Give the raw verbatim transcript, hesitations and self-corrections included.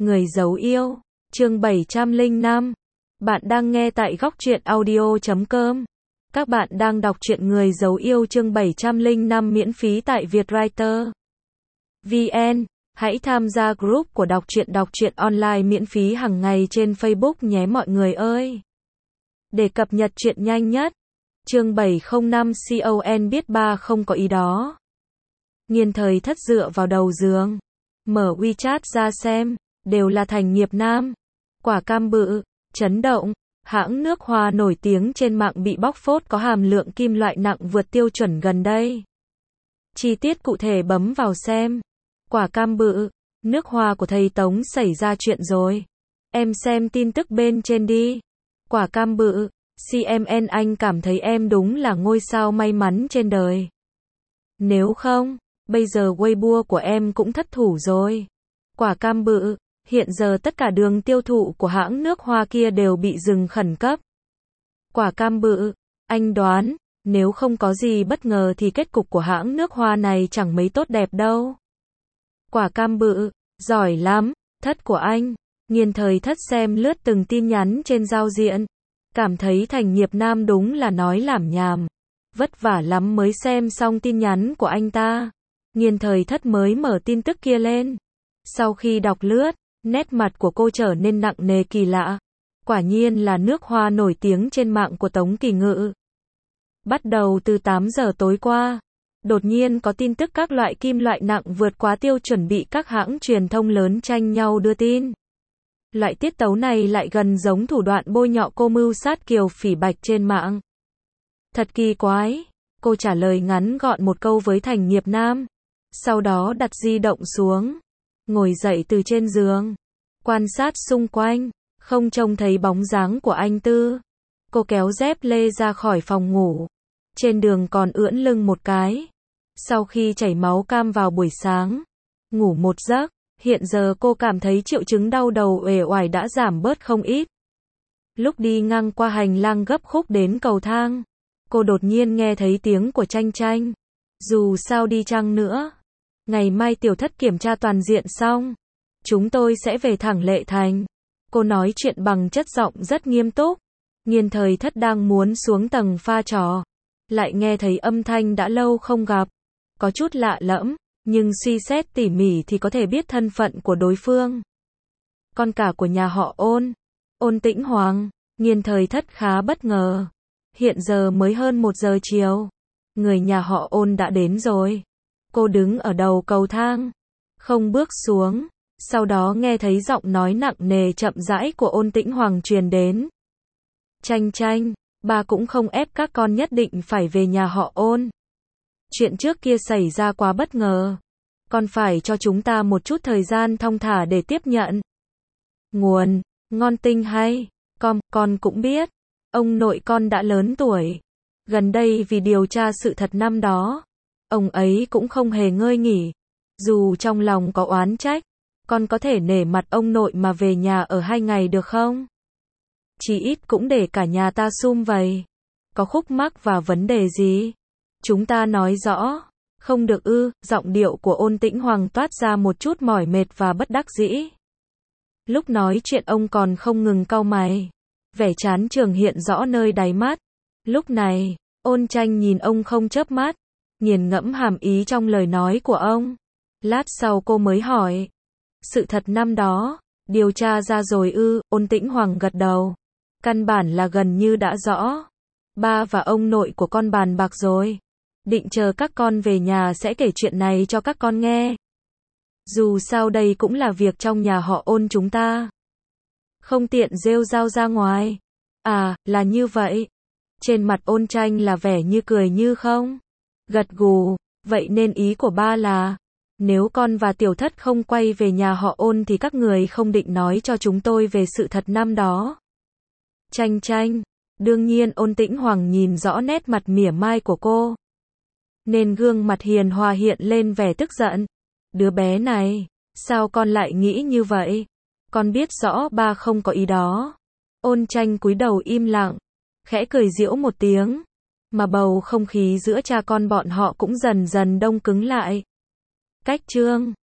Người giấu yêu, chương bảy trăm lẻ năm. Bạn đang nghe tại góc truyện audio chấm com. Các bạn đang đọc truyện Người giấu yêu chương bảy trăm lẻ năm miễn phí tại Vietwriter chấm vn. Hãy tham gia group của đọc truyện đọc truyện online miễn phí hàng ngày trên Facebook nhé mọi người ơi. Để cập nhật truyện nhanh nhất. Chương bảy trăm lẻ năm con biết ba không có ý đó. Nghiên thời thất dựa vào đầu giường. Mở WeChat ra xem. Đều là thành nghiệp nam. Quả cam bự. Chấn động. Hãng nước hoa nổi tiếng trên mạng bị bóc phốt có hàm lượng kim loại nặng vượt tiêu chuẩn gần đây. Chi tiết cụ thể bấm vào xem. Quả cam bự. Nước hoa của thầy Tống xảy ra chuyện rồi. Em xem tin tức bên trên đi. Quả cam bự. xê em en anh cảm thấy em đúng là ngôi sao may mắn trên đời. Nếu không, bây giờ Weibo của em cũng thất thủ rồi. Quả cam bự. Hiện giờ tất cả đường tiêu thụ của hãng nước hoa kia đều bị dừng khẩn cấp. Quả cam bự. Anh đoán, nếu không có gì bất ngờ thì kết cục của hãng nước hoa này chẳng mấy tốt đẹp đâu. Quả cam bự. Giỏi lắm, thất của anh. Nghiên thời thất xem lướt từng tin nhắn trên giao diện. Cảm thấy thành nghiệp nam đúng là nói lảm nhảm. Vất vả lắm mới xem xong tin nhắn của anh ta. Nghiên thời thất mới mở tin tức kia lên. Sau khi đọc lướt, nét mặt của cô trở nên nặng nề kỳ lạ. Quả nhiên là nước hoa nổi tiếng trên mạng của Tống Kỳ Ngự. Bắt đầu từ tám giờ tối qua, đột nhiên có tin tức các loại kim loại nặng vượt quá tiêu chuẩn bị các hãng truyền thông lớn tranh nhau đưa tin. Loại tiết tấu này lại gần giống thủ đoạn bôi nhọ cô mưu sát Kiều Phỉ Bạch trên mạng. Thật kỳ quái, cô trả lời ngắn gọn một câu với thành nghiệp nam. Sau đó đặt di động xuống. Ngồi dậy từ trên giường. Quan sát xung quanh. Không trông thấy bóng dáng của anh Tư. Cô kéo dép lê ra khỏi phòng ngủ. Trên đường còn ưỡn lưng một cái. Sau khi chảy máu cam vào buổi sáng. Ngủ một giấc. Hiện giờ cô cảm thấy triệu chứng đau đầu uể oải đã giảm bớt không ít. Lúc đi ngang qua hành lang gấp khúc đến cầu thang. Cô đột nhiên nghe thấy tiếng của Tranh Tranh. Dù sao đi chăng nữa. Ngày mai tiểu thất kiểm tra toàn diện xong. Chúng tôi sẽ về thẳng Lệ Thành. Cô nói chuyện bằng chất giọng rất nghiêm túc. Nghiên thời thất đang muốn xuống tầng pha trò. Lại nghe thấy âm thanh đã lâu không gặp. Có chút lạ lẫm, nhưng suy xét tỉ mỉ thì có thể biết thân phận của đối phương. Con cả của nhà họ Ôn. Ôn Tĩnh Hoàng. Nghiên thời thất khá bất ngờ. Hiện giờ mới hơn một giờ chiều. Người nhà họ Ôn đã đến rồi. Cô đứng ở đầu cầu thang. Không bước xuống. Sau đó nghe thấy giọng nói nặng nề chậm rãi của Ôn Tĩnh Hoàng truyền đến. Tranh Tranh, ba cũng không ép các con nhất định phải về nhà họ Ôn. Chuyện trước kia xảy ra quá bất ngờ. Con phải cho chúng ta một chút thời gian thong thả để tiếp nhận. Nguồn, ngon tinh hay. Com, con cũng biết. Ông nội con đã lớn tuổi. Gần đây vì điều tra sự thật năm đó. Ông ấy cũng không hề ngơi nghỉ. Dù trong lòng có oán trách. Con có thể nể mặt ông nội mà về nhà ở hai ngày được không? Chỉ ít cũng để cả nhà ta sum vầy. Có khúc mắc và vấn đề gì? Chúng ta nói rõ. Không được ư? Giọng điệu của Ôn Tĩnh Hoàng toát ra một chút mỏi mệt và bất đắc dĩ. Lúc nói chuyện ông còn không ngừng cau mày. Vẻ chán chường hiện rõ nơi đáy mắt. Lúc này, Ôn Tranh nhìn ông không chớp mắt. Nghiền ngẫm hàm ý trong lời nói của ông. Lát sau cô mới hỏi. Sự thật năm đó, điều tra ra rồi ư? Ôn Tĩnh Hoàng gật đầu. Căn bản là gần như đã rõ. Ba và ông nội của con bàn bạc rồi. Định chờ các con về nhà sẽ kể chuyện này cho các con nghe. Dù sao đây cũng là việc trong nhà họ Ôn chúng ta. Không tiện rêu rao ra ngoài. À, là như vậy. Trên mặt Ôn Tranh là vẻ như cười như không. Gật gù. Vậy nên ý của ba là, nếu con và tiểu thất không quay về nhà họ Ôn thì các người không định nói cho chúng tôi về sự thật năm đó. Tranh Tranh. Đương nhiên Ôn Tĩnh Hoàng nhìn rõ nét mặt mỉa mai của cô. Nên gương mặt hiền hòa hiện lên vẻ tức giận. Đứa bé này, sao con lại nghĩ như vậy? Con biết rõ ba không có ý đó. Ôn Tranh cúi đầu im lặng. Khẽ cười giễu một tiếng. Mà bầu không khí giữa cha con bọn họ cũng dần dần đông cứng lại. Cách chương